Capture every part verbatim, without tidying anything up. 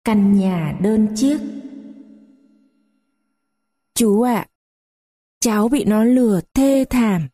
Căn nhà đơn chiếc. Chú ạ, à, cháu bị nó lừa thê thảm.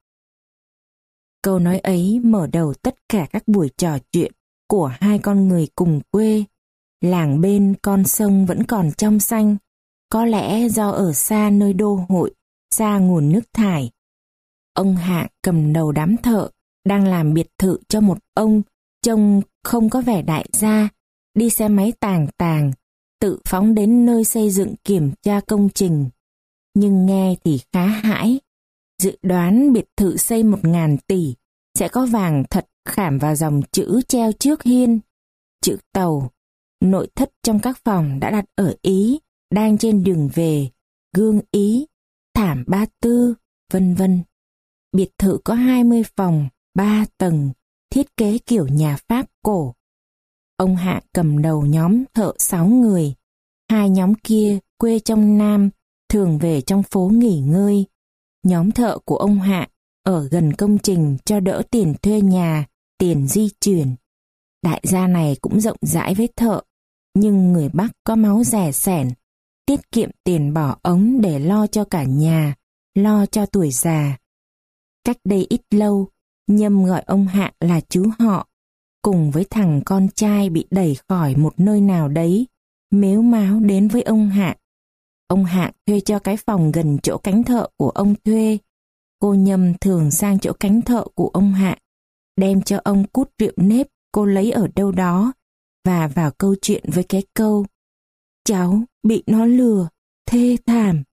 Câu nói ấy mở đầu tất cả các buổi trò chuyện của hai con người cùng quê. Làng bên con sông vẫn còn trong xanh, có lẽ do ở xa nơi đô hội, xa nguồn nước thải. Ông Hạng cầm đầu đám thợ, đang làm biệt thự cho một ông, trông không có vẻ đại gia, đi xe máy tàng tàng, tự phóng đến nơi xây dựng kiểm tra công trình. Nhưng nghe thì khá hãi. Dự đoán biệt thự xây một ngàn tỷ, sẽ có vàng thật khảm vào dòng chữ treo trước hiên. Chữ Tàu, nội thất trong các phòng đã đặt ở Ý, đang trên đường về, gương Ý, thảm Ba Tư, vân vân. Biệt thự có hai mươi phòng, ba tầng, thiết kế kiểu nhà Pháp cổ. Ông Hạng cầm đầu nhóm thợ sáu người. Hai nhóm kia quê trong Nam, thường về trong phố nghỉ ngơi. Nhóm thợ của ông Hạng ở gần công trình cho đỡ tiền thuê nhà, tiền di chuyển. Đại gia này cũng rộng rãi với thợ, nhưng người Bắc có máu rẻ sẻn, tiết kiệm tiền bỏ ống để lo cho cả nhà, lo cho tuổi già. Cách đây ít lâu, Nhâm gọi ông Hạng là chú họ, cùng với thằng con trai bị đẩy khỏi một nơi nào đấy, mếu máo đến với ông Hạng. Ông Hạng thuê cho cái phòng gần chỗ cánh thợ của ông thuê. Cô Nhâm thường sang chỗ cánh thợ của ông Hạng, đem cho ông cút rượu nếp cô lấy ở đâu đó, và vào câu chuyện với cái câu: cháu bị nó lừa, thê thảm.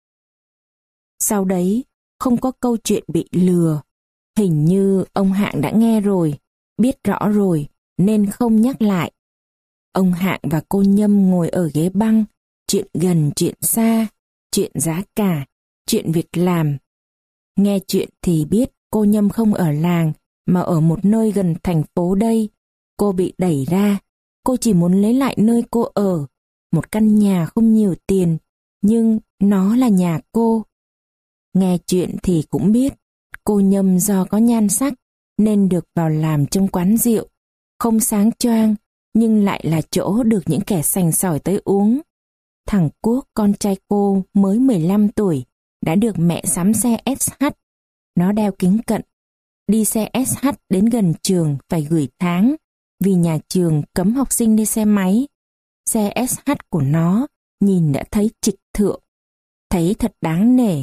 Sau đấy, không có câu chuyện bị lừa. Hình như ông Hạng đã nghe rồi, biết rõ rồi, nên không nhắc lại. Ông Hạng và cô Nhâm ngồi ở ghế băng, chuyện gần chuyện xa, chuyện giá cả, chuyện việc làm. Nghe chuyện thì biết cô Nhâm không ở làng, mà ở một nơi gần thành phố đây. Cô bị đẩy ra, cô chỉ muốn lấy lại nơi cô ở, một căn nhà không nhiều tiền, nhưng nó là nhà cô. Nghe chuyện thì cũng biết, cô Nhâm do có nhan sắc, nên được vào làm trong quán rượu, không sáng choang, nhưng lại là chỗ được những kẻ sành sỏi tới uống. Thằng Quốc, con trai cô, mới mười lăm tuổi, đã được mẹ sắm xe ét hát. Nó đeo kính cận. Đi xe ét hát đến gần trường phải gửi tháng, vì nhà trường cấm học sinh đi xe máy. Xe ét hát của nó nhìn đã thấy trịch thượng, thấy thật đáng nể.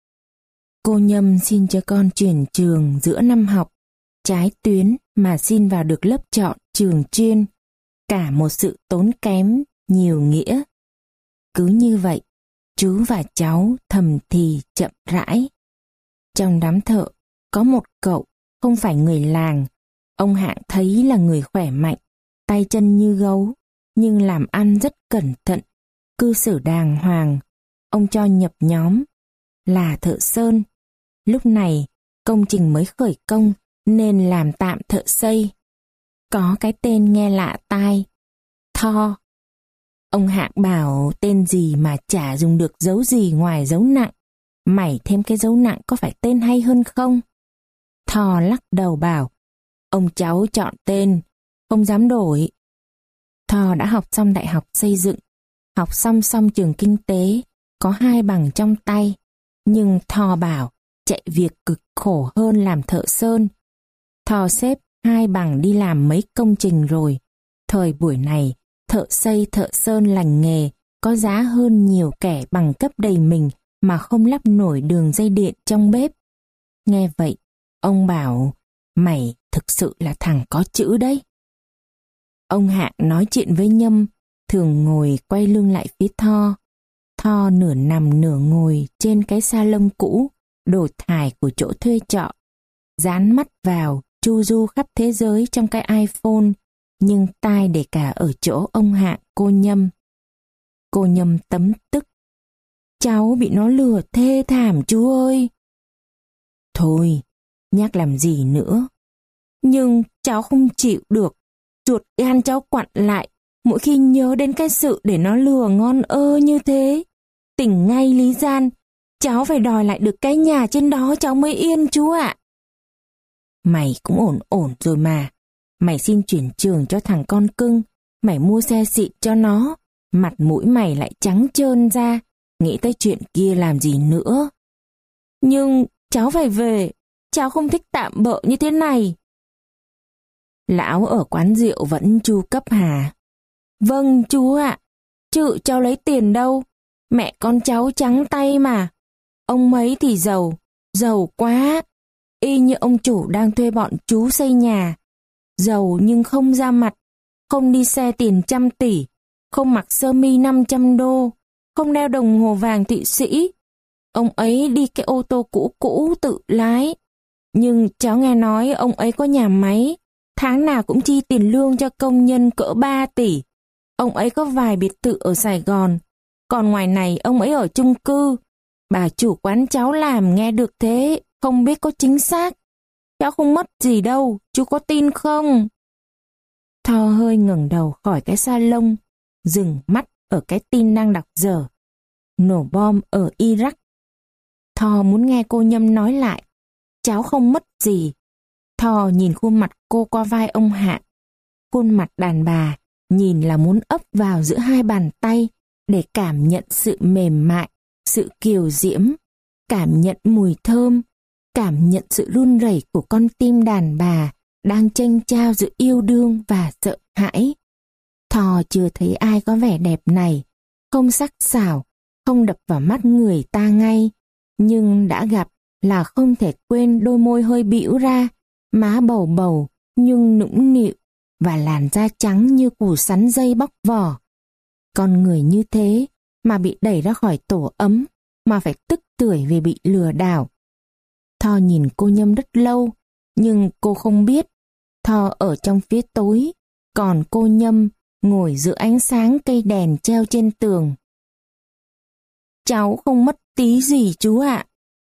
Cô Nhâm xin cho con chuyển trường giữa năm học, trái tuyến mà xin vào được lớp chọn trường chuyên. Cả một sự tốn kém, nhiều nghĩa. Cứ như vậy, chú và cháu thầm thì chậm rãi. Trong đám thợ, có một cậu không phải người làng. Ông Hạng thấy là người khỏe mạnh, tay chân như gấu, nhưng làm ăn rất cẩn thận, cư xử đàng hoàng. Ông cho nhập nhóm, là thợ sơn. Lúc này, công trình mới khởi công, nên làm tạm thợ xây. Có cái tên nghe lạ tai, Tho. Ông Hạng bảo tên gì mà chả dùng được dấu gì ngoài dấu nặng. Mày thêm cái dấu nặng có phải tên hay hơn không? Tho lắc đầu bảo, ông cháu chọn tên, không dám đổi. Tho đã học xong đại học xây dựng, học xong xong trường kinh tế, có hai bằng trong tay. Nhưng Tho bảo chạy việc cực khổ hơn làm thợ sơn. Tho xếp hai bằng đi làm mấy công trình rồi. Thời buổi này, thợ xây thợ sơn lành nghề có giá hơn nhiều kẻ bằng cấp đầy mình mà không lắp nổi đường dây điện trong bếp. Nghe vậy, ông bảo, mày thực sự là thằng có chữ đấy. Ông Hạng nói chuyện với Nhâm, thường ngồi quay lưng lại phía Tho. Tho nửa nằm nửa ngồi trên cái sa lông cũ, đồ thải của chỗ thuê trọ. Dán mắt vào, chu du khắp thế giới trong cái iPhone, nhưng tai để cả ở chỗ ông Hạng cô Nhâm. Cô Nhâm tấm tức. Cháu bị nó lừa thê thảm chú ơi. Thôi, nhắc làm gì nữa. Nhưng cháu không chịu được. Ruột gan cháu quặn lại mỗi khi nhớ đến cái sự để nó lừa ngon ơ như thế. Tỉnh ngay Lý Gian, cháu phải đòi lại được cái nhà trên đó cháu mới yên chú ạ. Mày cũng ổn ổn rồi mà. Mày xin chuyển trường cho thằng con cưng, mày mua xe xịn cho nó, Mặt mũi mày lại trắng trơn ra, nghĩ tới chuyện kia làm gì nữa. Nhưng cháu phải về, cháu không thích tạm bợ như thế này. Lão ở quán rượu vẫn chu cấp hà. Vâng chú ạ, chứ cháu lấy tiền đâu, mẹ con cháu trắng tay mà. Ông mấy thì giàu, giàu quá, y như ông chủ đang thuê bọn chú xây nhà. Giàu nhưng không ra mặt, không đi xe tiền trăm tỷ, không mặc sơ mi năm trăm đô, không đeo đồng hồ vàng Thụy Sĩ. Ông ấy đi cái ô tô cũ cũ tự lái. Nhưng cháu nghe nói ông ấy có nhà máy, tháng nào cũng chi tiền lương cho công nhân cỡ ba tỷ. Ông ấy có vài biệt thự ở Sài Gòn, còn ngoài này ông ấy ở chung cư. Bà chủ quán cháu làm nghe được thế, không biết có chính xác. Cháu không mất gì đâu, chú có tin không? Tho hơi ngẩng đầu khỏi cái salon, dừng mắt ở cái tin đang đọc dở. Nổ bom ở Iraq. Tho muốn nghe cô Nhâm nói lại. Cháu không mất gì. Tho nhìn khuôn mặt cô qua vai ông Hạ. Khuôn mặt đàn bà, nhìn là muốn ấp vào giữa hai bàn tay để cảm nhận sự mềm mại, sự kiều diễm, cảm nhận mùi thơm, cảm nhận sự run rẩy của con tim đàn bà đang chênh chao giữa yêu đương và sợ hãi. Tho chưa thấy ai có vẻ đẹp này, không sắc sảo, không đập vào mắt người ta ngay, nhưng đã gặp là không thể quên đôi môi hơi bĩu ra, má bầu bầu nhưng nũng nịu và làn da trắng như củ sắn dây bóc vỏ. Con người như thế mà bị đẩy ra khỏi tổ ấm, mà phải tức tưởi vì bị lừa đảo. Tho nhìn cô Nhâm rất lâu, nhưng cô không biết. Tho ở trong phía tối, còn cô Nhâm ngồi giữa ánh sáng cây đèn treo trên tường. Cháu không mất tí gì chú ạ.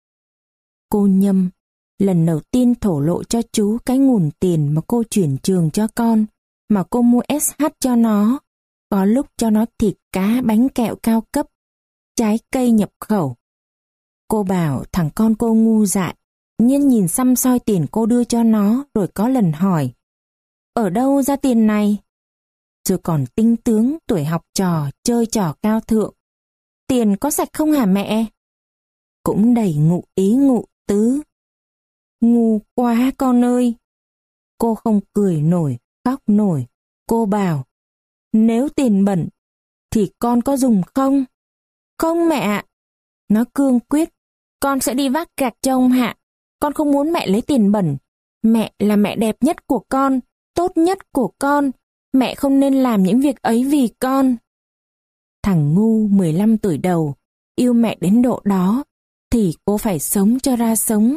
Cô Nhâm lần đầu tiên thổ lộ cho chú cái nguồn tiền mà cô chuyển trường cho con, mà cô mua ét hát cho nó, có lúc cho nó thịt cá bánh kẹo cao cấp, trái cây nhập khẩu. Cô bảo thằng con cô ngu dại, nhiên nhìn xăm soi tiền cô đưa cho nó, rồi có lần hỏi, ở đâu ra tiền này? Rồi còn tinh tướng tuổi học trò, chơi trò cao thượng. Tiền có sạch không hả mẹ? Cũng đầy ngụ ý ngụ tứ. Ngu quá con ơi! Cô không cười nổi, khóc nổi. Cô bảo, nếu tiền bẩn, thì con có dùng không? Không mẹ ạ. Nó cương quyết, con sẽ đi vác gạch cho ông Hạ. Con không muốn mẹ lấy tiền bẩn. Mẹ là mẹ đẹp nhất của con, tốt nhất của con. Mẹ không nên làm những việc ấy vì con. Thằng ngu mười lăm tuổi đầu, yêu mẹ đến độ đó, thì cô phải sống cho ra sống.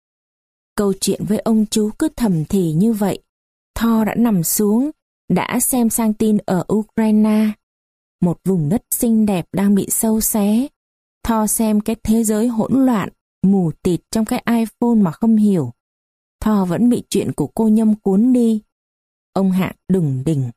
Câu chuyện với ông chú cứ thầm thì như vậy. Tho đã nằm xuống, đã xem sang tin ở Ukraine. Một vùng đất xinh đẹp đang bị xâu xé. Tho xem cái thế giới hỗn loạn, mù tịt trong cái iPhone mà không hiểu. Tho vẫn bị chuyện của cô Nhâm cuốn đi. Ông Hạ đừng đỉnh.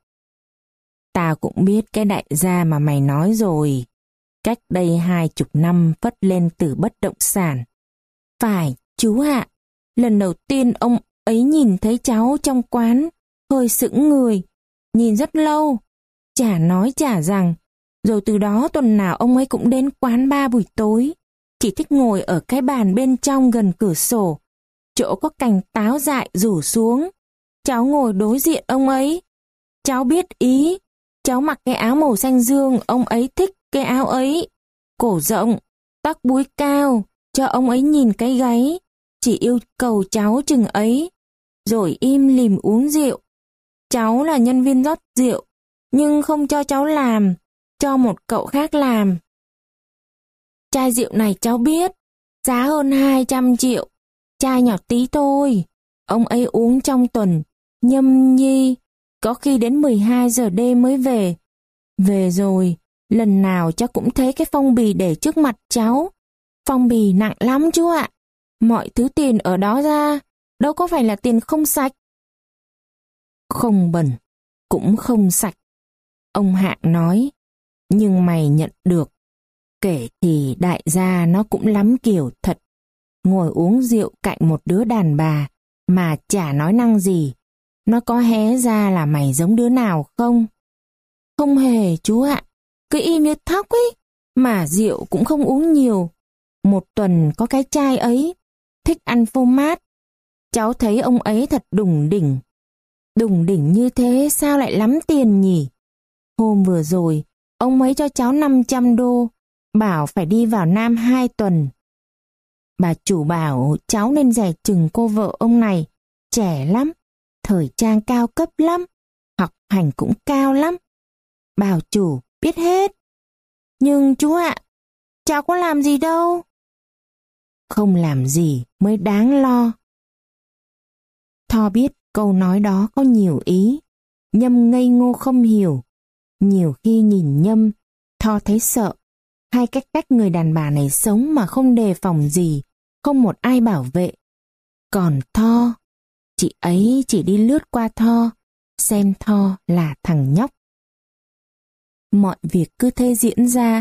Tao cũng biết cái đại gia mà mày nói rồi. Cách đây hai chục năm phất lên từ bất động sản. Phải, chú Hạ. Lần đầu tiên ông ấy nhìn thấy cháu trong quán, hơi sững người. Nhìn rất lâu. Chả nói chả rằng. Rồi từ đó tuần nào ông ấy cũng đến quán bar buổi tối. Chỉ thích ngồi ở cái bàn bên trong gần cửa sổ. Chỗ có cành táo dại rủ xuống. Cháu ngồi đối diện ông ấy. Cháu biết ý. Cháu mặc cái áo màu xanh dương, ông ấy thích cái áo ấy. Cổ rộng, tóc búi cao, cho ông ấy nhìn cái gáy. Chỉ yêu cầu cháu chừng ấy. Rồi im lìm uống rượu. Cháu là nhân viên rót rượu, nhưng không cho cháu làm, cho một cậu khác làm. Chai rượu này cháu biết, giá hơn hai trăm triệu. Chai nhỏ tí thôi. Ông ấy uống trong tuần, nhâm nhi, có khi đến mười hai giờ đêm mới về. Về rồi, lần nào cháu cũng thấy cái phong bì để trước mặt cháu. Phong bì nặng lắm chú ạ. Mọi thứ tiền ở đó ra, đâu có phải là tiền không sạch. Không bẩn, cũng không sạch. Ông Hạng nói, nhưng mày nhận được. Kể thì đại gia nó cũng lắm kiểu thật. Ngồi uống rượu cạnh một đứa đàn bà mà chả nói năng gì. Nó có hé ra là mày giống đứa nào không? Không hề chú ạ. cứ y như thóc ấy, mà rượu cũng không uống nhiều. Một tuần có cái chai ấy, thích ăn phô mát. Cháu thấy ông ấy thật đủng đỉnh. Đủng đỉnh như thế sao lại lắm tiền nhỉ? Hôm vừa rồi, ông ấy cho cháu năm trăm đô, bảo phải đi vào Nam hai tuần. Bà chủ bảo cháu nên dè chừng cô vợ ông này, trẻ lắm, thời trang cao cấp lắm, học hành cũng cao lắm. Bảo chủ biết hết. Nhưng chú ạ, cháu có làm gì đâu. Không làm gì mới đáng lo. Tho biết câu nói đó có nhiều ý. Nhâm ngây ngô không hiểu. Nhiều khi nhìn Nhâm, Tho thấy sợ. Hai cách cách người đàn bà này sống mà không đề phòng gì, không một ai bảo vệ. Còn Tho, chị ấy chỉ đi lướt qua Tho, xem Tho là thằng nhóc. Mọi việc cứ thế diễn ra.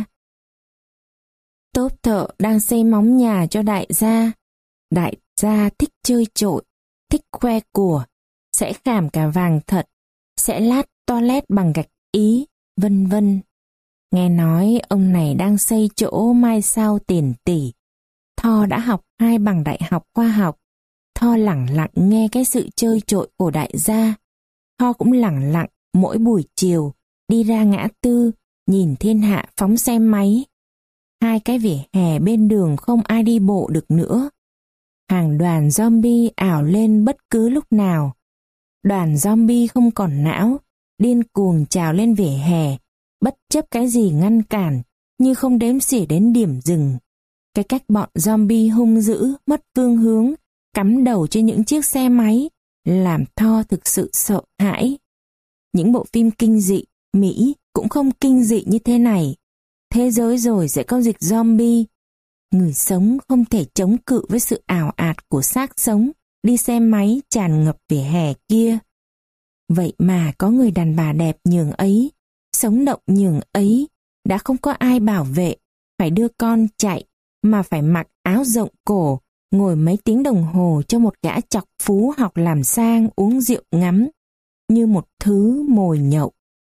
Tốp thợ đang xây móng nhà cho đại gia. Đại gia thích chơi trội, thích khoe của, sẽ khảm cả vàng thật, sẽ lát toilet bằng gạch Ý, vân vân. Nghe nói ông này đang xây chỗ mai sau tiền tỷ. Tho đã học hai bằng đại học khoa học. Tho lẳng lặng nghe cái sự chơi trội của đại gia. Tho cũng lẳng lặng mỗi buổi chiều đi ra ngã tư, nhìn thiên hạ phóng xe máy. Hai cái vỉa hè bên đường không ai đi bộ được nữa. Hàng đoàn zombie ảo lên bất cứ lúc nào. Đoàn zombie không còn não, điên cuồng trào lên vỉa hè, bất chấp cái gì ngăn cản, như không đếm xỉa đến điểm dừng. Cái cách bọn zombie hung dữ, mất phương hướng, cắm đầu trên những chiếc xe máy, làm Tho thực sự sợ hãi. Những bộ phim kinh dị, Mỹ cũng không kinh dị như thế này. Thế giới rồi sẽ có dịch zombie. Người sống không thể chống cự với sự ảo ạt của xác sống đi xe máy tràn ngập vỉa hè kia. Vậy mà có người đàn bà đẹp nhường ấy, sống động nhường ấy, đã không có ai bảo vệ, phải đưa con chạy, mà phải mặc áo rộng cổ, ngồi mấy tiếng đồng hồ cho một gã chọc phú học làm sang uống rượu ngắm, như một thứ mồi nhậu.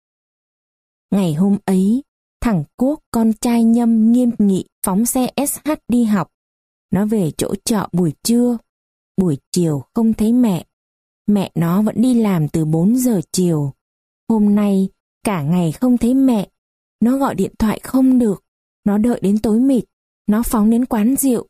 Ngày hôm ấy, thằng Quốc con trai Nhâm nghiêm nghị phóng xe ét hát đi học. Nó về chỗ trọ buổi trưa, buổi chiều không thấy mẹ. Mẹ nó vẫn đi làm từ bốn giờ chiều. Hôm nay, cả ngày không thấy mẹ. Nó gọi điện thoại không được. Nó đợi đến tối mịt. Nó phóng đến quán rượu.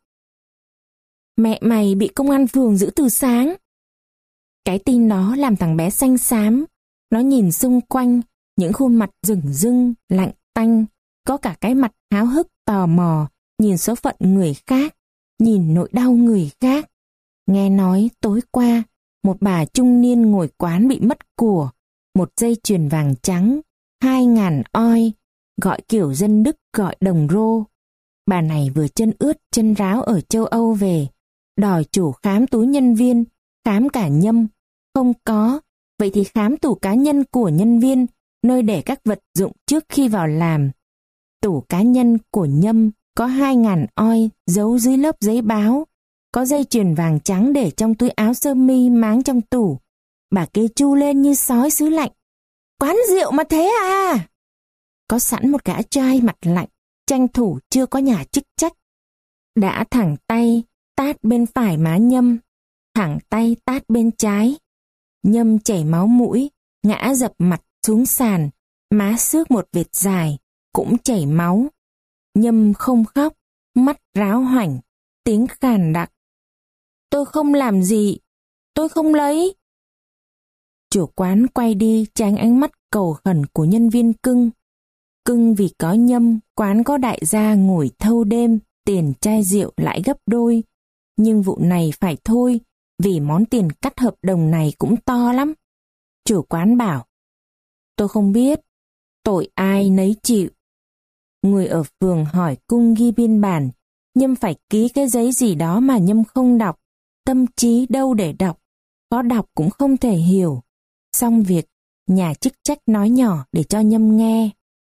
Mẹ mày bị công an phường giữ từ sáng. Cái tin đó làm thằng bé xanh xám. Nó nhìn xung quanh, những khuôn mặt rừng rưng, lạnh tanh. Có cả cái mặt háo hức tò mò, nhìn số phận người khác, nhìn nỗi đau người khác. Nghe nói tối qua, một bà trung niên ngồi quán bị mất của, một dây chuyền vàng trắng, hai ngàn oi, gọi kiểu dân Đức gọi đồng rô. Bà này vừa chân ướt chân ráo ở châu Âu về, đòi chủ khám túi nhân viên, khám cả Nhâm. Không có, vậy thì khám tủ cá nhân của nhân viên, nơi để các vật dụng trước khi vào làm. Tủ cá nhân của Nhâm có hai ngàn oi giấu dưới lớp giấy báo, có dây chuyền vàng trắng để trong túi áo sơ mi máng trong tủ. Bà kêu chu lên như sói xứ lạnh. Quán rượu mà thế à? Có sẵn một gã trai mặt lạnh, tranh thủ chưa có nhà chức trách. Đã thẳng tay, tát bên phải má Nhâm, thẳng tay tát bên trái. Nhâm chảy máu mũi, ngã dập mặt xuống sàn, má xước một vệt dài, cũng chảy máu. Nhâm không khóc, mắt ráo hoảnh, tiếng khàn đặc. Tôi không làm gì, tôi không lấy. Chủ quán quay đi tránh ánh mắt cầu khẩn của nhân viên cưng. Cưng vì có Nhâm, quán có đại gia ngồi thâu đêm, tiền chai rượu lại gấp đôi. Nhưng vụ này phải thôi, vì món tiền cắt hợp đồng này cũng to lắm. Chủ quán bảo, tôi không biết, tội ai nấy chịu. Người ở phường hỏi cung ghi biên bản, Nhâm phải ký cái giấy gì đó mà Nhâm không đọc, tâm trí đâu để đọc, có đọc cũng không thể hiểu. Xong việc, nhà chức trách nói nhỏ để cho Nhâm nghe.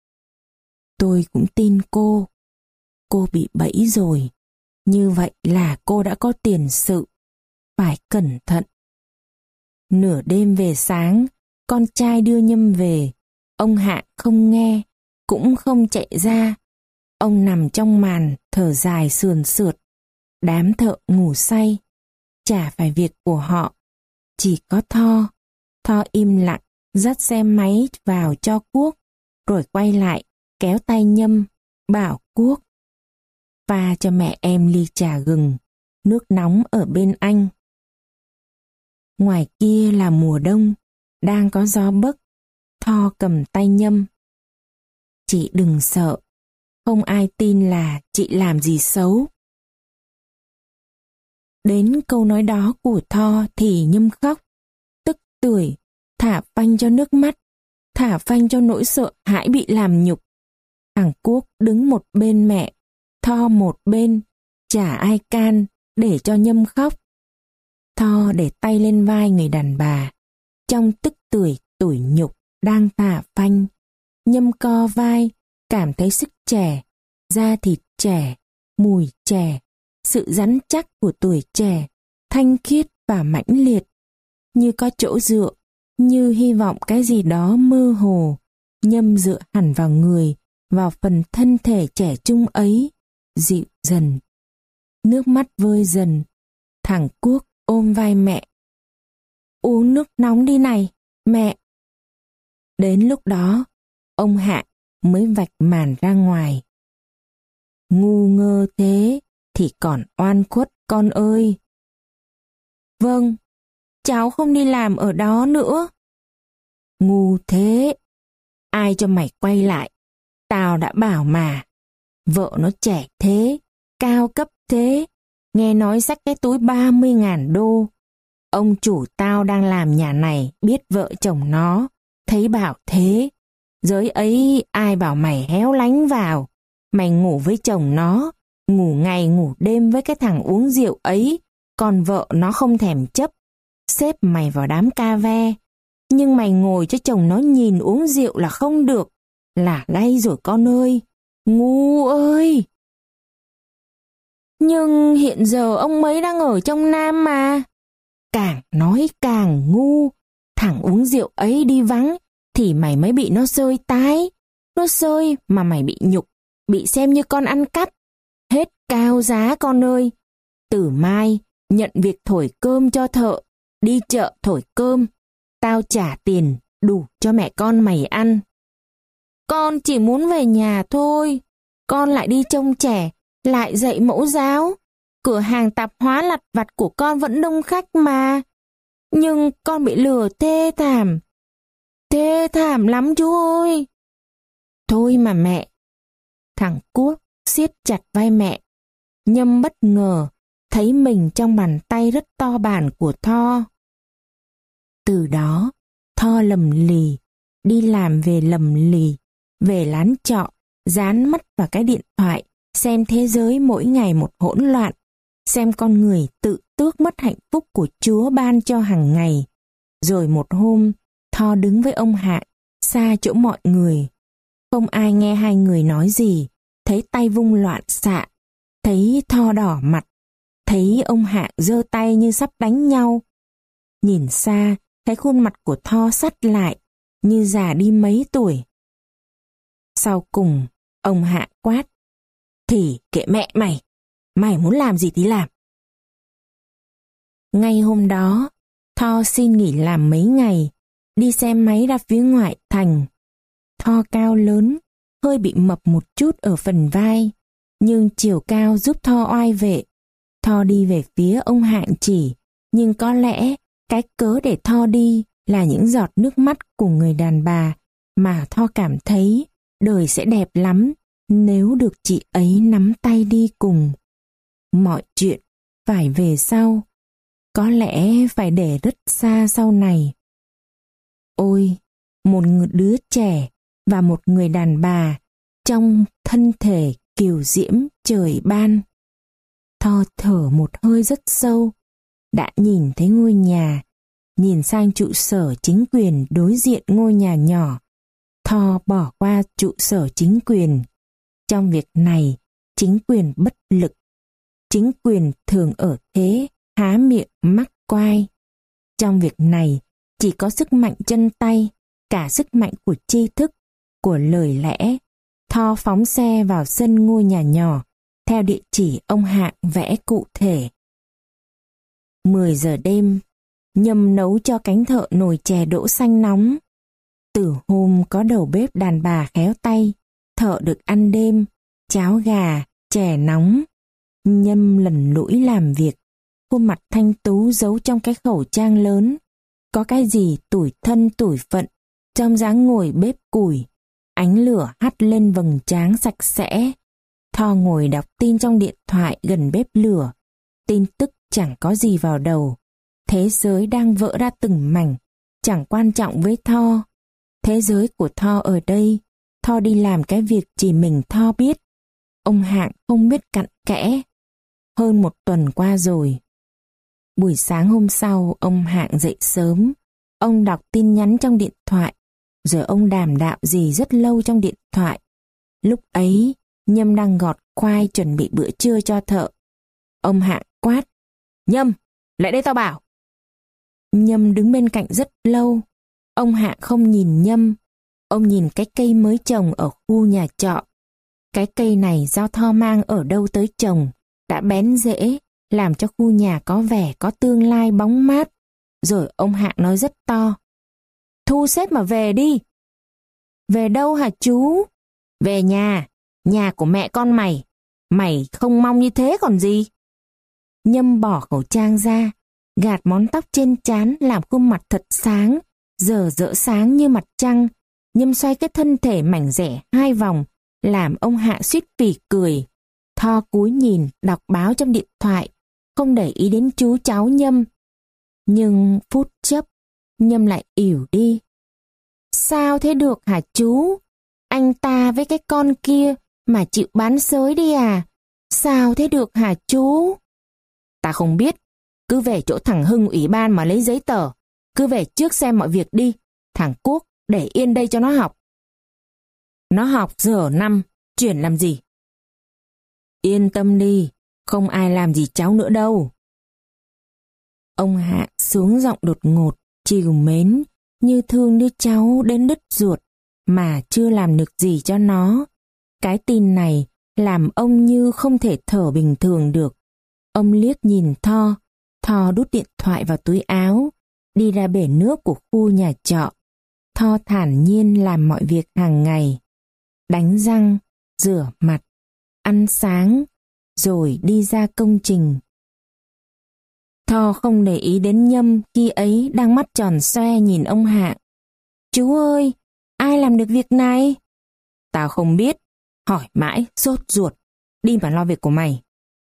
Tôi cũng tin cô, cô bị bẫy rồi, như vậy là cô đã có tiền sự, phải cẩn thận. Nửa đêm về sáng, con trai đưa Nhâm về, ông Hạ không nghe, cũng không chạy ra. Ông nằm trong màn, thở dài sườn sượt. Đám thợ ngủ say, chả phải việc của họ. Chỉ có Tho. Tho im lặng, dắt xe máy vào cho Quốc, rồi quay lại, kéo tay Nhâm, bảo Quốc: pha cho mẹ em ly trà gừng, nước nóng ở bên anh. Ngoài kia là mùa đông, đang có gió bấc. Tho cầm tay Nhâm: chị đừng sợ, không ai tin là chị làm gì xấu. Đến câu nói đó của Tho thì Nhâm khóc, tức tưởi, thả phanh cho nước mắt, thả phanh cho nỗi sợ hãi bị làm nhục. Thằng Quốc đứng một bên mẹ, Tho một bên, chả ai can để cho Nhâm khóc. Tho để tay lên vai người đàn bà, trong tức tưởi tủi nhục đang thả phanh. Nhâm co vai, cảm thấy sức trẻ, da thịt trẻ, mùi trẻ, sự rắn chắc của tuổi trẻ, thanh khiết và mãnh liệt, như có chỗ dựa, như hy vọng cái gì đó mơ hồ. Nhâm dựa hẳn vào người, vào phần thân thể trẻ trung ấy, dịu dần. Nước mắt vơi dần. Thằng Quốc ôm vai mẹ: uống nước nóng đi này, mẹ. Đến lúc đó, ông Hạ mới vạch màn ra ngoài. Ngu ngơ thế thì còn oan khuất con ơi. Vâng, cháu không đi làm ở đó nữa. Ngu thế, ai cho mày quay lại? Tao đã bảo mà. Vợ nó trẻ thế, cao cấp thế, nghe nói xách cái túi ba mươi ngàn đô. Ông chủ tao đang làm nhà này biết vợ chồng nó, thấy bảo thế. Giới ấy ai bảo mày héo lánh vào. Mày ngủ với chồng nó, ngủ ngày ngủ đêm với cái thằng uống rượu ấy, còn vợ nó không thèm chấp, xếp mày vào đám ca ve. Nhưng mày ngồi cho chồng nó nhìn uống rượu là không được, là lay rồi con ơi, ngu ơi. Nhưng hiện giờ ông ấy đang ở trong Nam mà. Càng nói càng ngu, thằng uống rượu ấy đi vắng thì mày mới bị nó xơi tái. Nó xơi mà mày bị nhục, bị xem như con ăn cắp. Hết cao giá con ơi. Từ mai nhận việc thổi cơm cho thợ, đi chợ thổi cơm. Tao trả tiền đủ cho mẹ con mày ăn. Con chỉ muốn về nhà thôi. Con lại đi trông trẻ, lại dạy mẫu giáo. Cửa hàng tạp hóa lặt vặt của con vẫn đông khách mà. Nhưng con bị lừa thê thảm. Thê thảm lắm chú ơi. Thôi mà mẹ. Thằng Quốc siết chặt vai mẹ. Nhâm bất ngờ thấy mình trong bàn tay rất to bản của Tho. Từ đó, Tho lầm lì, đi làm về lầm lì, về lán trọ, dán mắt vào cái điện thoại, xem thế giới mỗi ngày một hỗn loạn, xem con người tự tước mất hạnh phúc của Chúa ban cho hàng ngày. Rồi một hôm, Tho đứng với ông Hạ, xa chỗ mọi người. Không ai nghe hai người nói gì, thấy tay vung loạn xạ, thấy Tho đỏ mặt, thấy ông Hạ giơ tay như sắp đánh nhau. Nhìn xa, thấy khuôn mặt của Tho sắt lại, như già đi mấy tuổi. Sau cùng, ông Hạ quát: thì kệ mẹ mày, mày muốn làm gì thì làm. Ngay hôm đó, Tho xin nghỉ làm mấy ngày, đi xe máy ra phía ngoại thành. Tho cao lớn, hơi bị mập một chút ở phần vai, nhưng chiều cao giúp Tho oai vệ. Tho đi về phía ông Hạng chỉ, nhưng có lẽ cái cớ để Tho đi là những giọt nước mắt của người đàn bà mà Tho cảm thấy đời sẽ đẹp lắm nếu được chị ấy nắm tay đi cùng. Mọi chuyện phải về sau, có lẽ phải để rất xa sau này. Ôi, một đứa trẻ và một người đàn bà trong thân thể kiều diễm trời ban. Tho thở một hơi rất sâu, đã nhìn thấy ngôi nhà, nhìn sang trụ sở chính quyền đối diện ngôi nhà nhỏ. Tho bỏ qua trụ sở chính quyền. Trong việc này, chính quyền bất lực. Chính quyền thường ở thế há miệng mắc quai. Trong việc này, chỉ có sức mạnh chân tay, cả sức mạnh của tri thức, của lời lẽ, Tho phóng xe vào sân ngôi nhà nhỏ, theo địa chỉ ông Hạng vẽ cụ thể. Mười giờ đêm, Nhâm nấu cho cánh thợ nồi chè đỗ xanh nóng. Từ hôm có đầu bếp đàn bà khéo tay, thợ được ăn đêm, cháo gà, chè nóng. Nhâm lần lũi làm việc, khuôn mặt thanh tú giấu trong cái khẩu trang lớn. Có cái gì tủi thân tủi phận trong dáng ngồi bếp củi. Ánh lửa hắt lên vầng trán sạch sẽ. Tho ngồi đọc tin trong điện thoại gần bếp lửa. Tin tức chẳng có gì vào đầu. Thế giới đang vỡ ra từng mảnh, chẳng quan trọng với Tho. Thế giới của Tho ở đây, Tho đi làm cái việc chỉ mình Tho biết. Ông Hạng không biết cặn kẽ. Hơn một tuần qua rồi. Buổi sáng hôm sau, ông Hạng dậy sớm. Ông đọc tin nhắn trong điện thoại, rồi ông đàm đạo gì rất lâu trong điện thoại. Lúc ấy, Nhâm đang gọt khoai chuẩn bị bữa trưa cho thợ. Ông Hạng quát: "Nhâm, lại đây tao bảo." Nhâm đứng bên cạnh rất lâu. Ông Hạng không nhìn Nhâm. Ông nhìn cái cây mới trồng ở khu nhà trọ. Cái cây này do Tho mang ở đâu tới trồng, đã bén rễ, làm cho khu nhà có vẻ có tương lai bóng mát. Rồi ông Hạng nói rất to: "Thu xếp mà về đi." "Về đâu hả chú?" "Về nhà, nhà của mẹ con mày. Mày không mong như thế còn gì." Nhâm bỏ khẩu trang ra, gạt món tóc trên trán làm khuôn mặt thật sáng, rờ rỡ sáng như mặt trăng. Nhâm xoay cái thân thể mảnh rẻ hai vòng, làm ông Hạ suýt phì cười. Tho cúi nhìn, đọc báo trong điện thoại, không để ý đến chú cháu Nhâm. Nhưng phút chốc, Nhâm lại ỉu đi. "Sao thế được hả chú? Anh ta với cái con kia mà chịu bán xới đi à? Sao thế được hả chú?" "Ta không biết. Cứ về chỗ thằng Hưng ủy ban mà lấy giấy tờ. Cứ về trước xem mọi việc đi. Thằng Quốc để yên đây cho nó học." "Nó học giờ năm, chuyển làm gì?" "Yên tâm đi, không ai làm gì cháu nữa đâu." Ông Hạ xuống giọng đột ngột, trìu mến, như thương đứa cháu đến đứt ruột, mà chưa làm được gì cho nó. Cái tin này làm ông như không thể thở bình thường được. Ông liếc nhìn Tho. Tho đút điện thoại vào túi áo, đi ra bể nước của khu nhà trọ. Tho thản nhiên làm mọi việc hàng ngày. Đánh răng, rửa mặt, ăn sáng, rồi đi ra công trình. Tho không để ý đến Nhâm khi ấy đang mắt tròn xoe nhìn ông Hạng. "Chú ơi, ai làm được việc này?" "Tao không biết. Hỏi mãi, sốt ruột. Đi mà lo việc của mày."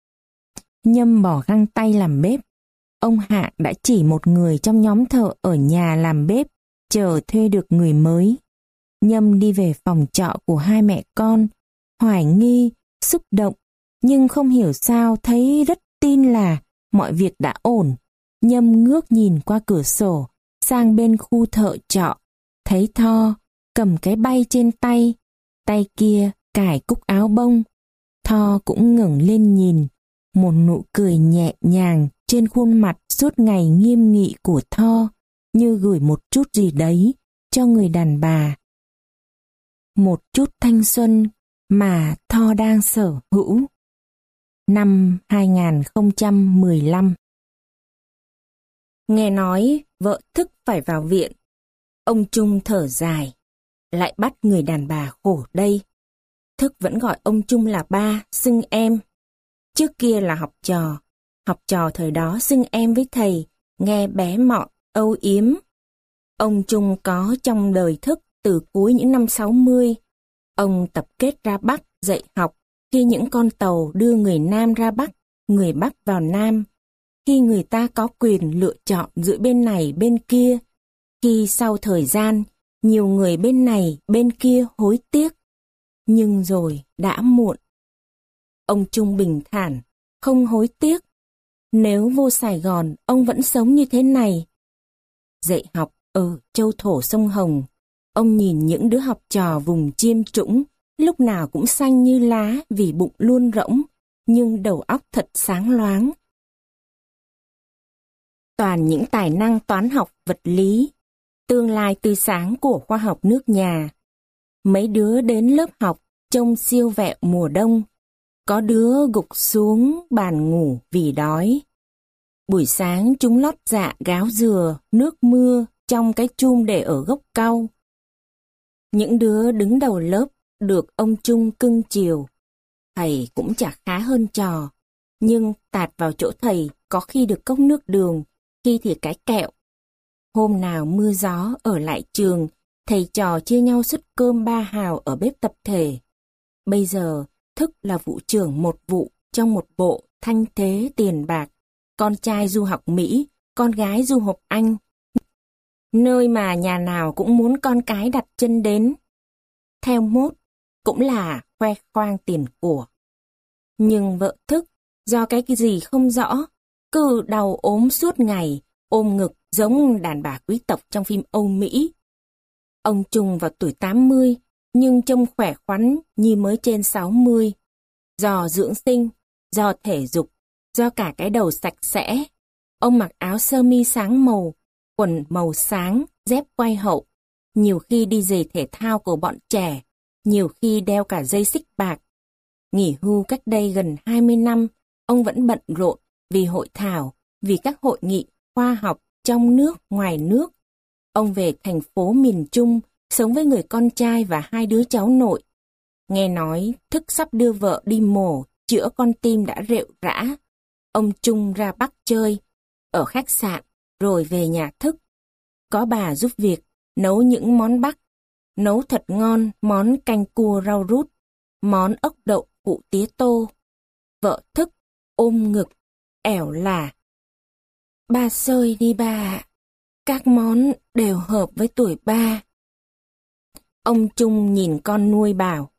Nhâm bỏ găng tay làm bếp. Ông Hạng đã chỉ một người trong nhóm thợ ở nhà làm bếp, chờ thuê được người mới. Nhâm đi về phòng trọ của hai mẹ con, hoài nghi, xúc động, nhưng không hiểu sao thấy rất tin là mọi việc đã ổn. Nhâm ngước nhìn qua cửa sổ, sang bên khu thợ trọ, thấy Tho cầm cái bay trên tay, tay kia cài cúc áo bông. Tho cũng ngẩng lên nhìn, một nụ cười nhẹ nhàng trên khuôn mặt suốt ngày nghiêm nghị của Tho, như gửi một chút gì đấy cho người đàn bà. Một chút thanh xuân mà Tho đang sở hữu. Năm hai không một lăm. Nghe nói vợ Thức phải vào viện. Ông Trung thở dài. Lại bắt người đàn bà khổ đây. Thức vẫn gọi ông Trung là ba, xưng em. Trước kia là học trò. Học trò thời đó xưng em với thầy, nghe bé mọn, âu yếm. Ông Trung có trong đời Thức từ cuối những năm sáu mươi. Ông tập kết ra Bắc dạy học khi những con tàu đưa người Nam ra Bắc, người Bắc vào Nam. Khi người ta có quyền lựa chọn giữa bên này bên kia. Khi sau thời gian, nhiều người bên này bên kia hối tiếc. Nhưng rồi đã muộn. Ông Trung bình thản, không hối tiếc. Nếu vô Sài Gòn, ông vẫn sống như thế này. Dạy học ở châu thổ sông Hồng, ông nhìn những đứa học trò vùng chiêm trũng, lúc nào cũng xanh như lá vì bụng luôn rỗng, nhưng đầu óc thật sáng loáng. Toàn những tài năng toán học, vật lý, tương lai tươi sáng của khoa học nước nhà. Mấy đứa đến lớp học trông siêu vẹo mùa đông. Có đứa gục xuống bàn ngủ vì đói. Buổi sáng chúng lót dạ gáo dừa, nước mưa trong cái chum để ở gốc cau. Những đứa đứng đầu lớp được ông Trung cưng chiều. Thầy cũng chả khá hơn trò, nhưng tạt vào chỗ thầy có khi được cốc nước đường, khi thì cái kẹo. Hôm nào mưa gió ở lại trường, thầy trò chia nhau suất cơm ba hào ở bếp tập thể. Bây giờ, Thức là vụ trưởng một vụ trong một bộ thanh thế tiền bạc. Con trai du học Mỹ, con gái du học Anh. Nơi mà nhà nào cũng muốn con cái đặt chân đến. Theo mốt, cũng là khoe khoang tiền của. Nhưng vợ Thức, do cái gì không rõ, cứ đau ốm suốt ngày, ôm ngực giống đàn bà quý tộc trong phim Âu Mỹ. Ông Trung vào tuổi tám mươi, nhưng trông khỏe khoắn như mới trên sáu mươi. Do dưỡng sinh, do thể dục, do cả cái đầu sạch sẽ. Ông mặc áo sơ mi sáng màu, quần màu sáng, dép quai hậu. Nhiều khi đi giày thể thao của bọn trẻ, nhiều khi đeo cả dây xích bạc. Nghỉ hưu cách đây gần hai mươi năm, ông vẫn bận rộn vì hội thảo, vì các hội nghị khoa học trong nước, ngoài nước. Ông về thành phố miền Trung, sống với người con trai và hai đứa cháu nội. Nghe nói Thức sắp đưa vợ đi mổ, chữa con tim đã rệu rã. Ông Trung ra Bắc chơi, ở khách sạn, rồi về nhà Thức. Có bà giúp việc, nấu những món Bắc. Nấu thật ngon món canh cua rau rút, món ốc đậu phụ tía tô. Vợ Thức ôm ngực, ẻo là: "Ba xơi đi ba, các món đều hợp với tuổi ba." Ông Trung nhìn con nuôi bảo: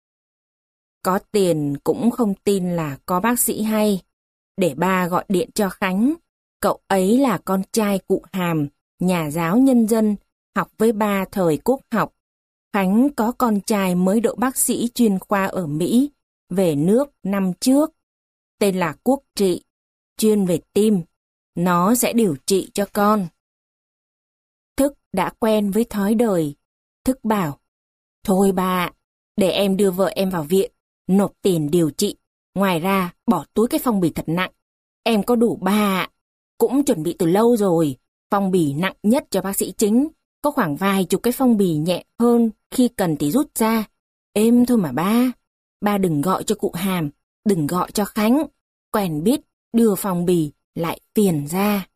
"Có tiền cũng không tin là có bác sĩ hay. Để ba gọi điện cho Khánh. Cậu ấy là con trai cụ Hàm, nhà giáo nhân dân, học với ba thời quốc học. Khánh có con trai mới đỗ bác sĩ chuyên khoa ở Mỹ, về nước năm trước. Tên là Quốc Trị, chuyên về tim. Nó sẽ điều trị cho con." Thức đã quen với thói đời. Thức bảo: "Thôi bà, để em đưa vợ em vào viện, nộp tiền điều trị. Ngoài ra, bỏ túi cái phong bì thật nặng. Em có đủ ba ạ. Cũng chuẩn bị từ lâu rồi. Phong bì nặng nhất cho bác sĩ chính. Có khoảng vài chục cái phong bì nhẹ hơn, khi cần thì rút ra. Êm thôi mà ba. Ba đừng gọi cho cụ Hàm, đừng gọi cho Khánh. Quen biết, đưa phong bì lại phiền ra."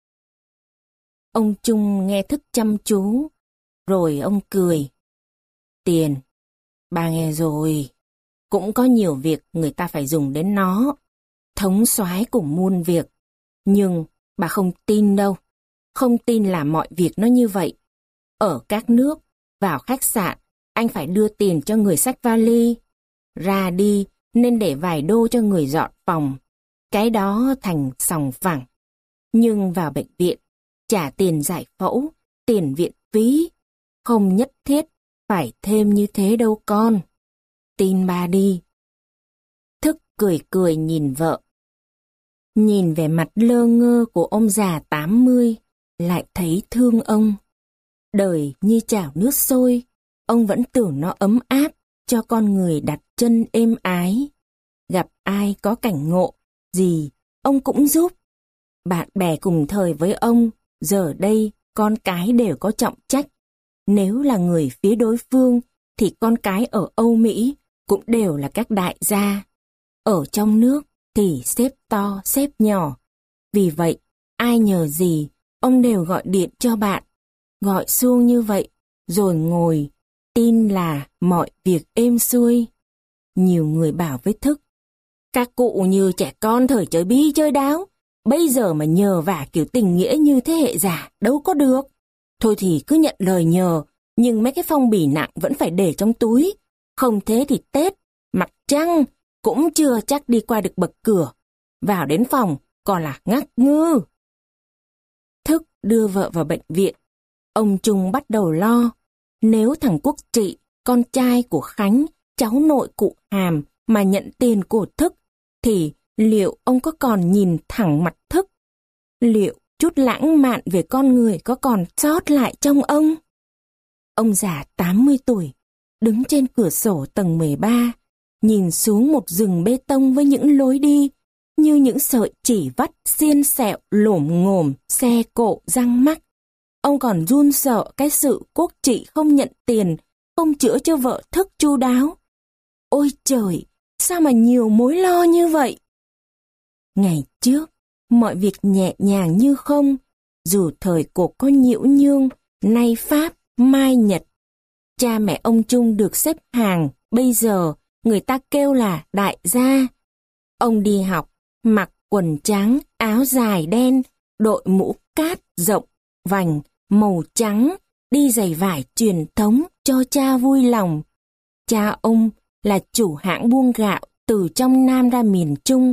Ông Trung nghe Thức chăm chú, rồi ông cười: "Tiền, ba nghe rồi. Cũng có nhiều việc người ta phải dùng đến nó. Thống soái cùng muôn việc. Nhưng bà không tin đâu. Không tin là mọi việc nó như vậy. Ở các nước, vào khách sạn, anh phải đưa tiền cho người xách vali. Ra đi nên để vài đô cho người dọn phòng. Cái đó thành sòng phẳng. Nhưng vào bệnh viện, trả tiền giải phẫu, tiền viện phí. Không nhất thiết phải thêm như thế đâu con. Tin ba đi." Thức cười cười nhìn vợ. Nhìn vẻ mặt lơ ngơ của ông già tám mươi, lại thấy thương ông. Đời như chảo nước sôi, ông vẫn tưởng nó ấm áp, cho con người đặt chân êm ái. Gặp ai có cảnh ngộ gì, ông cũng giúp. Bạn bè cùng thời với ông, giờ đây con cái đều có trọng trách. Nếu là người phía đối phương, thì con cái ở Âu Mỹ cũng đều là các đại gia. Ở trong nước thì xếp to xếp nhỏ. Vì vậy, ai nhờ gì, ông đều gọi điện cho bạn. Gọi suông như vậy, rồi ngồi, tin là mọi việc êm xuôi. Nhiều người bảo với Thức: "Các cụ như trẻ con thời chơi bi chơi đáo, bây giờ mà nhờ vả kiểu tình nghĩa như thế hệ già đâu có được. Thôi thì cứ nhận lời nhờ, nhưng mấy cái phong bì nặng vẫn phải để trong túi. Không thế thì Tết, mặt trăng cũng chưa chắc đi qua được bậc cửa. Vào đến phòng còn là ngắc ngư." Thức đưa vợ vào bệnh viện. Ông Trung bắt đầu lo. Nếu thằng Quốc Trị, con trai của Khánh, cháu nội cụ Hàm mà nhận tiền của Thức, thì liệu ông có còn nhìn thẳng mặt Thức? Liệu chút lãng mạn về con người có còn sót lại trong ông? Ông già tám mươi tuổi, đứng trên cửa sổ tầng mười ba, nhìn xuống một rừng bê tông với những lối đi, như những sợi chỉ vắt xiên xẹo lổm ngổm, xe cộ răng mắc. Ông còn run sợ cái sự quốc trị không nhận tiền, không chữa cho vợ thức chu đáo. Ôi trời, sao mà nhiều mối lo như vậy? Ngày trước, mọi việc nhẹ nhàng như không, dù thời cuộc có nhiễu nhương, nay Pháp, mai Nhật. Cha mẹ ông Trung được xếp hàng, bây giờ người ta kêu là đại gia. Ông đi học, mặc quần trắng, áo dài đen, đội mũ cát rộng, vành, màu trắng, đi giày vải truyền thống cho cha vui lòng. Cha ông là chủ hãng buôn gạo từ trong Nam ra miền Trung.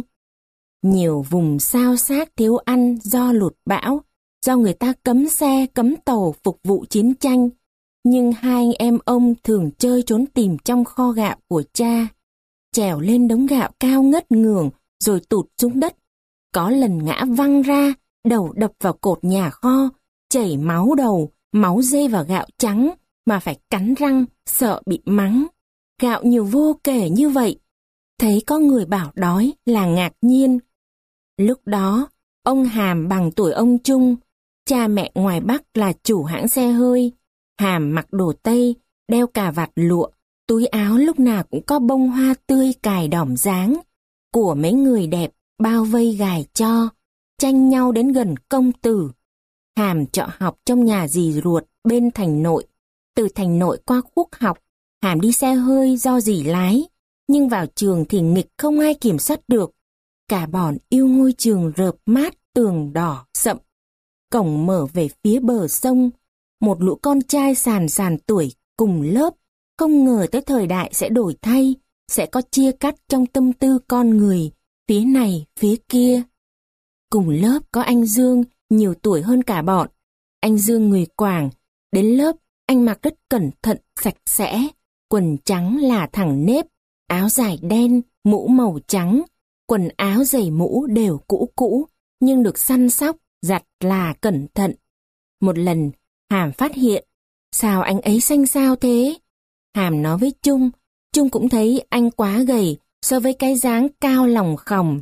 Nhiều vùng sao xác thiếu ăn do lụt bão, do người ta cấm xe, cấm tàu phục vụ chiến tranh. Nhưng hai anh em ông thường chơi trốn tìm trong kho gạo của cha, trèo lên đống gạo cao ngất ngường rồi tụt xuống đất. Có lần ngã văng ra, đầu đập vào cột nhà kho, chảy máu đầu, máu dê vào gạo trắng mà phải cắn răng, sợ bị mắng. Gạo nhiều vô kể như vậy. Thấy có người bảo đói là ngạc nhiên. Lúc đó, ông Hàm bằng tuổi ông Trung, cha mẹ ngoài Bắc là chủ hãng xe hơi. Hàm mặc đồ Tây, đeo cà vạt lụa, túi áo lúc nào cũng có bông hoa tươi cài đỏm dáng. Của mấy người đẹp bao vây gài cho, tranh nhau đến gần công tử. Hàm trọ học trong nhà dì ruột bên thành nội. Từ thành nội qua Quốc học, Hàm đi xe hơi do dì lái. Nhưng vào trường thì nghịch không ai kiểm soát được. Cả bọn yêu ngôi trường rợp mát tường đỏ sậm. Cổng mở về phía bờ sông. Một lũ con trai sàn sàn tuổi cùng lớp. Không ngờ tới thời đại sẽ đổi thay, sẽ có chia cắt trong tâm tư con người, phía này, phía kia. Cùng lớp có anh Dương, nhiều tuổi hơn cả bọn. Anh Dương người Quảng, đến lớp anh mặc rất cẩn thận, sạch sẽ, quần trắng là thẳng nếp, áo dài đen, mũ màu trắng, quần áo giày mũ đều cũ cũ, nhưng được săn sóc, giặt là cẩn thận. Một lần, Hàm phát hiện, sao anh ấy xanh xao thế? Hàm nói với Trung, Trung cũng thấy anh quá gầy so với cái dáng cao lòng khòng.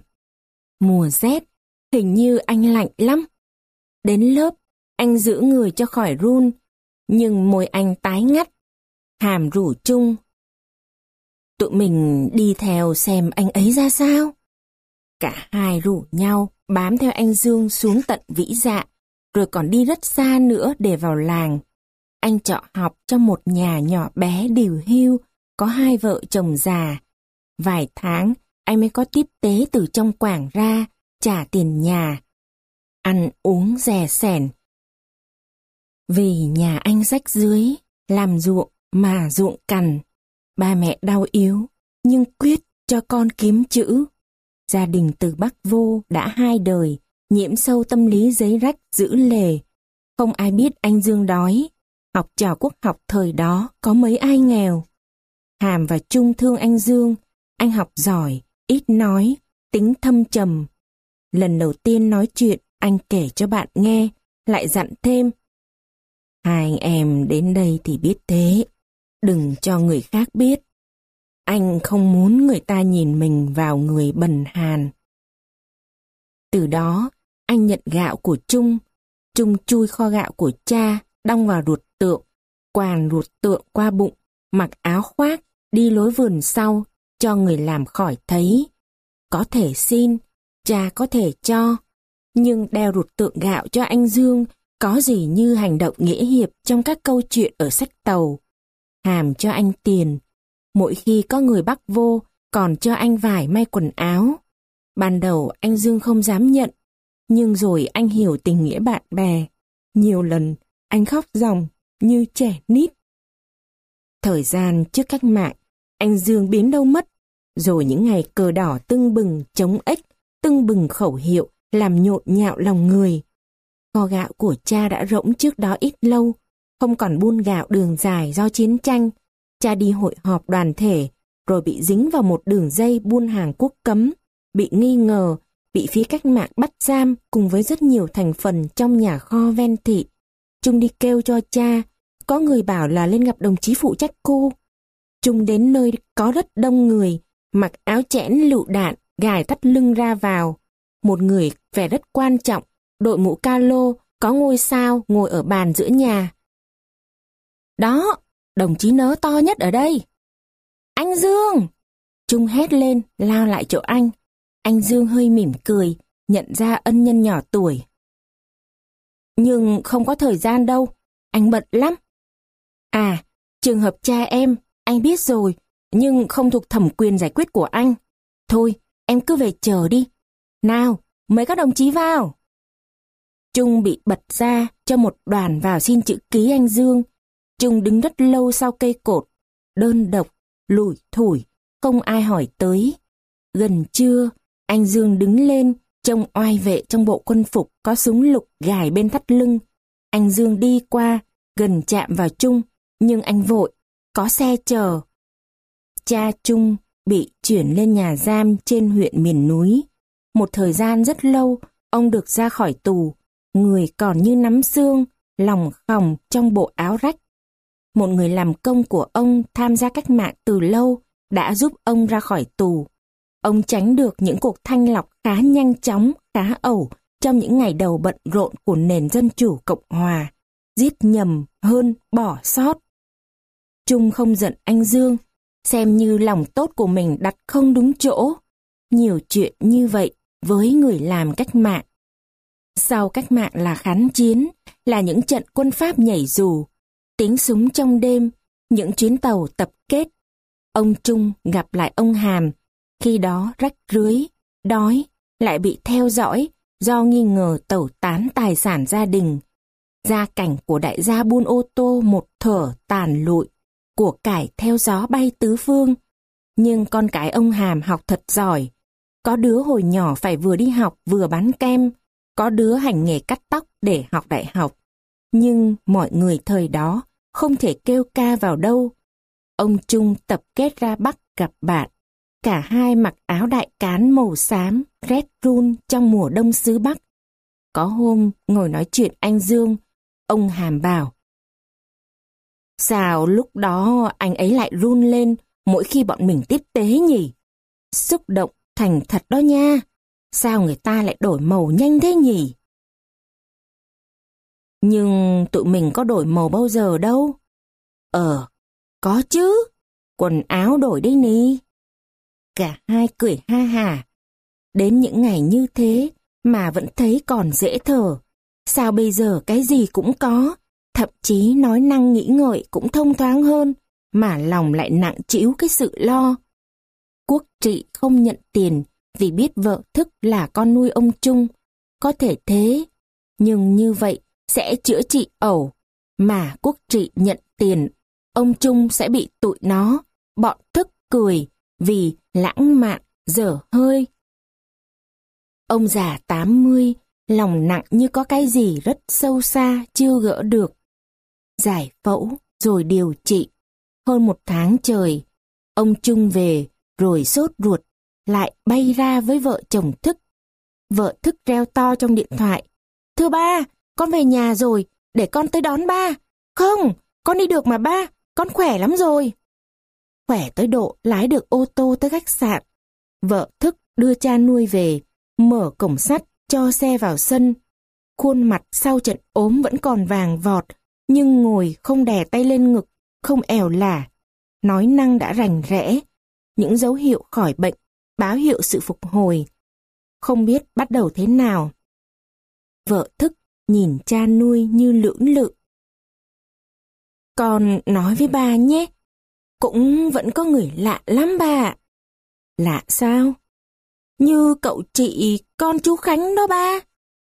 Mùa rét, hình như anh lạnh lắm. Đến lớp, anh giữ người cho khỏi run, nhưng môi anh tái ngắt. Hàm rủ Trung, tụi mình đi theo xem anh ấy ra sao. Cả hai rủ nhau bám theo anh Dương xuống tận Vĩ Dạ, rồi còn đi rất xa nữa để vào làng. Anh trọ học trong một nhà nhỏ bé điều hưu, có hai vợ chồng già. Vài tháng, anh mới có tiếp tế từ trong Quảng ra, trả tiền nhà. Ăn uống rè sẻn. Vì nhà anh rách rưới, làm ruộng mà ruộng cằn. Ba mẹ đau yếu, nhưng quyết cho con kiếm chữ. Gia đình từ Bắc vô đã hai đời, nhiễm sâu tâm lý giấy rách giữ lề. Không ai biết anh Dương đói. Học trò Quốc học thời đó có mấy ai nghèo. Hàm và Trung thương anh Dương. Anh học giỏi, ít nói, tính thâm trầm. Lần đầu tiên nói chuyện, anh kể cho bạn nghe, lại dặn thêm. Hai anh em đến đây thì biết thế, đừng cho người khác biết. Anh không muốn người ta nhìn mình vào người bần hàn. Từ đó, anh nhận gạo của Trung. Trung chui kho gạo của cha, đong vào ruột tượng, quàng ruột tượng qua bụng, mặc áo khoác, đi lối vườn sau, cho người làm khỏi thấy. Có thể xin, cha có thể cho, nhưng đeo ruột tượng gạo cho anh Dương có gì như hành động nghĩa hiệp trong các câu chuyện ở sách tàu. Hàm cho anh tiền, mỗi khi có người Bắc vô còn cho anh vải may quần áo. Ban đầu anh Dương không dám nhận, nhưng rồi anh hiểu tình nghĩa bạn bè. Nhiều lần anh khóc ròng như trẻ nít. Thời gian trước cách mạng, anh Dương biến đâu mất. Rồi những ngày cờ đỏ tưng bừng chống ếch, tưng bừng khẩu hiệu làm nhộn nhạo lòng người. Kho gạo của cha đã rỗng trước đó ít lâu, không còn buôn gạo đường dài do chiến tranh. Cha đi hội họp đoàn thể, rồi bị dính vào một đường dây buôn hàng quốc cấm, bị nghi ngờ, bị phía cách mạng bắt giam cùng với rất nhiều thành phần trong nhà kho ven thị. Trung đi kêu cho cha, có người bảo là lên gặp đồng chí phụ trách cô. Trung đến nơi có rất đông người, mặc áo chẽn lựu đạn, gài thắt lưng ra vào. Một người vẻ rất quan trọng, đội mũ calo, có ngôi sao ngồi ở bàn giữa nhà. Đó, đồng chí nớ to nhất ở đây. Anh Dương! Trung hét lên, lao lại chỗ anh. Anh Dương hơi mỉm cười, nhận ra ân nhân nhỏ tuổi. Nhưng không có thời gian đâu, anh bận lắm. À, trường hợp cha em, anh biết rồi, nhưng không thuộc thẩm quyền giải quyết của anh. Thôi, em cứ về chờ đi. Nào, mời các đồng chí vào. Trung bị bật ra cho một đoàn vào xin chữ ký anh Dương. Trung đứng rất lâu sau cây cột, đơn độc, lủi thủi, không ai hỏi tới. Gần trưa, anh Dương đứng lên, trông oai vệ trong bộ quân phục có súng lục gài bên thắt lưng. Anh Dương đi qua, gần chạm vào Trung, nhưng anh vội, có xe chờ. Cha Trung bị chuyển lên nhà giam trên huyện miền núi. Một thời gian rất lâu, ông được ra khỏi tù, người còn như nắm xương, lòng khòng trong bộ áo rách. Một người làm công của ông tham gia cách mạng từ lâu đã giúp ông ra khỏi tù. Ông tránh được những cuộc thanh lọc khá nhanh chóng, khá ẩu trong những ngày đầu bận rộn của nền dân chủ Cộng Hòa. Giết nhầm hơn bỏ sót. Trung không giận anh Dương, xem như lòng tốt của mình đặt không đúng chỗ. Nhiều chuyện như vậy với người làm cách mạng. Sau cách mạng là kháng chiến, là những trận quân Pháp nhảy dù, tiếng súng trong đêm, những chuyến tàu tập kết. Ông Trung gặp lại ông Hàm, khi đó rách rưới, đói, lại bị theo dõi do nghi ngờ tẩu tán tài sản gia đình. Gia cảnh của đại gia buôn ô tô một thở tàn lụi, của cải theo gió bay tứ phương. Nhưng con cái ông Hàm học thật giỏi. Có đứa hồi nhỏ phải vừa đi học vừa bán kem, có đứa hành nghề cắt tóc để học đại học. Nhưng mọi người thời đó không thể kêu ca vào đâu. Ông Trung tập kết ra Bắc gặp bạn. Cả hai mặc áo đại cán màu xám, rét run trong mùa đông xứ Bắc. Có hôm ngồi nói chuyện anh Dương, ông Hàm bảo: sao lúc đó anh ấy lại run lên mỗi khi bọn mình tiếp tế nhỉ? Xúc động thành thật đó nha. Sao người ta lại đổi màu nhanh thế nhỉ? Nhưng tụi mình có đổi màu bao giờ đâu. Ờ, có chứ. Quần áo đổi đấy nì. Cả hai cười ha hả. Đến những ngày như thế mà vẫn thấy còn dễ thở. Sao bây giờ cái gì cũng có, thậm chí nói năng nghĩ ngợi cũng thông thoáng hơn, mà lòng lại nặng trĩu cái sự lo. Quốc Trị không nhận tiền vì biết vợ Thức là con nuôi ông Trung. Có thể thế, nhưng như vậy sẽ chữa trị ẩu. Mà Quốc Trị nhận tiền, ông Trung sẽ bị tụi nó, bọn Thức cười vì lãng mạn, dở hơi. Ông già tám mươi, lòng nặng như có cái gì rất sâu xa chưa gỡ được. Giải phẫu rồi điều trị. Hơn một tháng trời, ông Trung về rồi sốt ruột, lại bay ra với vợ chồng Thức. Vợ Thức reo to trong điện thoại: thưa ba, con về nhà rồi, để con tới đón ba. Không, con đi được mà ba, con khỏe lắm rồi. Khỏe tới độ lái được ô tô tới khách sạn. Vợ Thức đưa cha nuôi về, mở cổng sắt cho xe vào sân. Khuôn mặt sau trận ốm vẫn còn vàng vọt, nhưng ngồi không đè tay lên ngực, không ẻo lả. Nói năng đã rành rẽ, những dấu hiệu khỏi bệnh, báo hiệu sự phục hồi. Không biết bắt đầu thế nào. Vợ Thức nhìn cha nuôi như lưỡng lự. Con nói với ba nhé, cũng vẫn có người lạ lắm ba. Lạ sao? Như cậu chị con chú Khánh đó ba.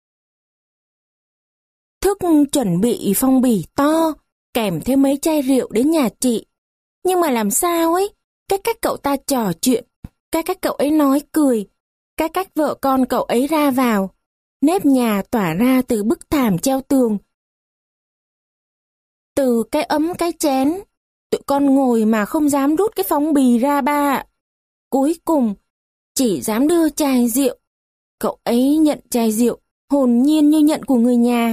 Thức chuẩn bị phong bì to, kèm thêm mấy chai rượu đến nhà chị. Nhưng mà làm sao ấy, cái cách cậu ta trò chuyện, cái cách cậu ấy nói cười, cái cách vợ con cậu ấy ra vào, nếp nhà tỏa ra từ bức thảm treo tường. Từ cái ấm cái chén, tụi con ngồi mà không dám rút cái phong bì ra ba. Cuối cùng, chỉ dám đưa chai rượu. Cậu ấy nhận chai rượu, hồn nhiên như nhận của người nhà.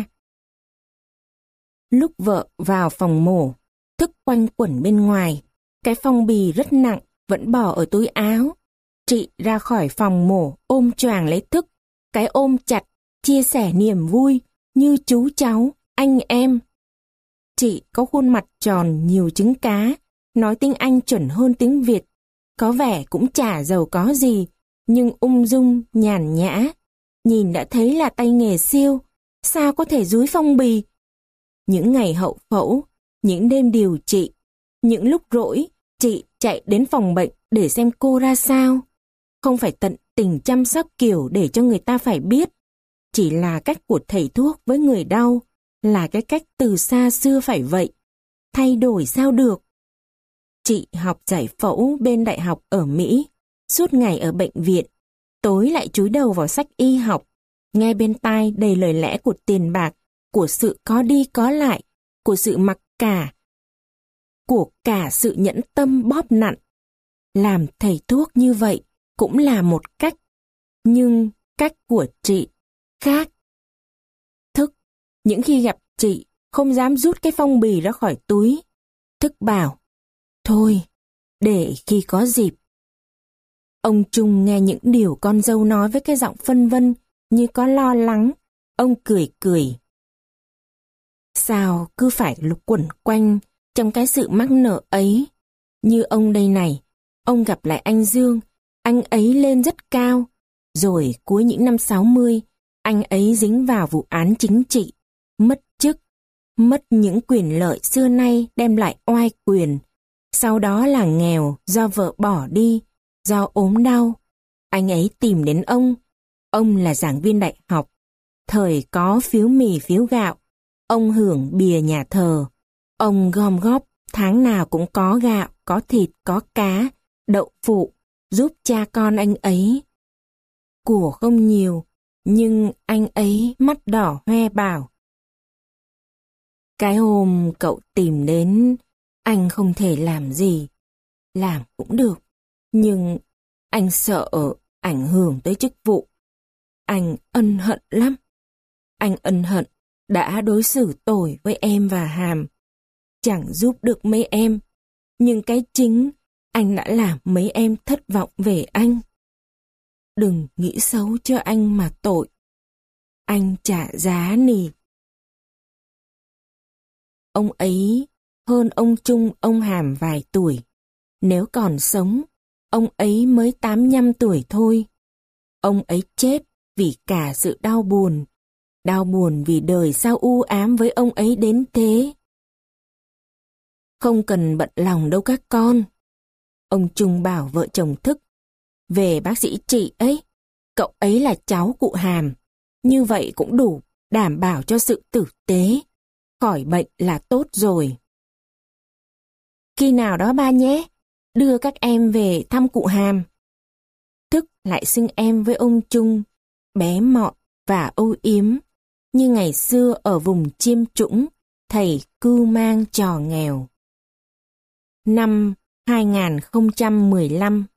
Lúc vợ vào phòng mổ, Thức quanh quẩn bên ngoài. Cái phong bì rất nặng, vẫn bỏ ở túi áo. Chị ra khỏi phòng mổ ôm choàng lấy Thức, cái ôm chặt, chia sẻ niềm vui như chú cháu, anh em. Chị có khuôn mặt tròn nhiều trứng cá, nói tiếng Anh chuẩn hơn tiếng Việt, có vẻ cũng chả giàu có gì, nhưng ung dung, nhàn nhã. Nhìn đã thấy là tay nghề siêu, sao có thể dúi phong bì. Những ngày hậu phẫu, những đêm điều trị, những lúc rỗi, chị chạy đến phòng bệnh để xem cô ra sao. Không phải tận tình chăm sóc kiểu để cho người ta phải biết, chỉ là cách của thầy thuốc với người đau, là cái cách từ xa xưa phải vậy. Thay đổi sao được? Chị học giải phẫu bên đại học ở Mỹ, suốt ngày ở bệnh viện, tối lại chúi đầu vào sách y học, nghe bên tai đầy lời lẽ của tiền bạc, của sự có đi có lại, của sự mặc cả, của cả sự nhẫn tâm bóp nặn. Làm thầy thuốc như vậy cũng là một cách, nhưng cách của chị khác. Thức, những khi gặp chị, không dám rút cái phong bì ra khỏi túi. Thức bảo, thôi, để khi có dịp. Ông Trung nghe những điều con dâu nói với cái giọng phân vân, như có lo lắng. Ông cười cười. Sao cứ phải lục quẩn quanh trong cái sự mắc nợ ấy? Như ông đây này, ông gặp lại anh Dương, anh ấy lên rất cao. Rồi cuối những năm sáu mươi, anh ấy dính vào vụ án chính trị, mất chức, mất những quyền lợi xưa nay đem lại oai quyền. Sau đó là nghèo do vợ bỏ đi, do ốm đau. Anh ấy tìm đến ông. Ông là giảng viên đại học. Thời có phiếu mì phiếu gạo, ông hưởng bìa nhà thờ. Ông gom góp, tháng nào cũng có gạo, có thịt, có cá, đậu phụ, giúp cha con anh ấy. Của không nhiều, nhưng anh ấy mắt đỏ hoe bảo. Cái hôm cậu tìm đến, anh không thể làm gì. Làm cũng được, nhưng anh sợ ảnh hưởng tới chức vụ. Anh ân hận lắm. Anh ân hận đã đối xử tồi với em và Hàm. Chẳng giúp được mấy em, nhưng cái chính anh đã làm mấy em thất vọng về anh. Đừng nghĩ xấu cho anh mà tội. Anh trả giá nì. Ông ấy hơn ông Trung ông Hàm vài tuổi. Nếu còn sống, ông ấy mới tám mươi lăm tuổi thôi. Ông ấy chết vì cả sự đau buồn. Đau buồn vì đời sao u ám với ông ấy đến thế. Không cần bận lòng đâu các con. Ông Trung bảo vợ chồng Thức. Về bác sĩ chị ấy, cậu ấy là cháu cụ Hàm. Như vậy cũng đủ đảm bảo cho sự tử tế. Khỏi bệnh là tốt rồi. Khi nào đó ba nhé, đưa các em về thăm cụ Hàm. Thức lại xưng em với ông Trung, bé mọn và âu yếm, như ngày xưa ở vùng Chiêm Trũng, thầy cưu mang trò nghèo. Năm hai nghìn không trăm mười lăm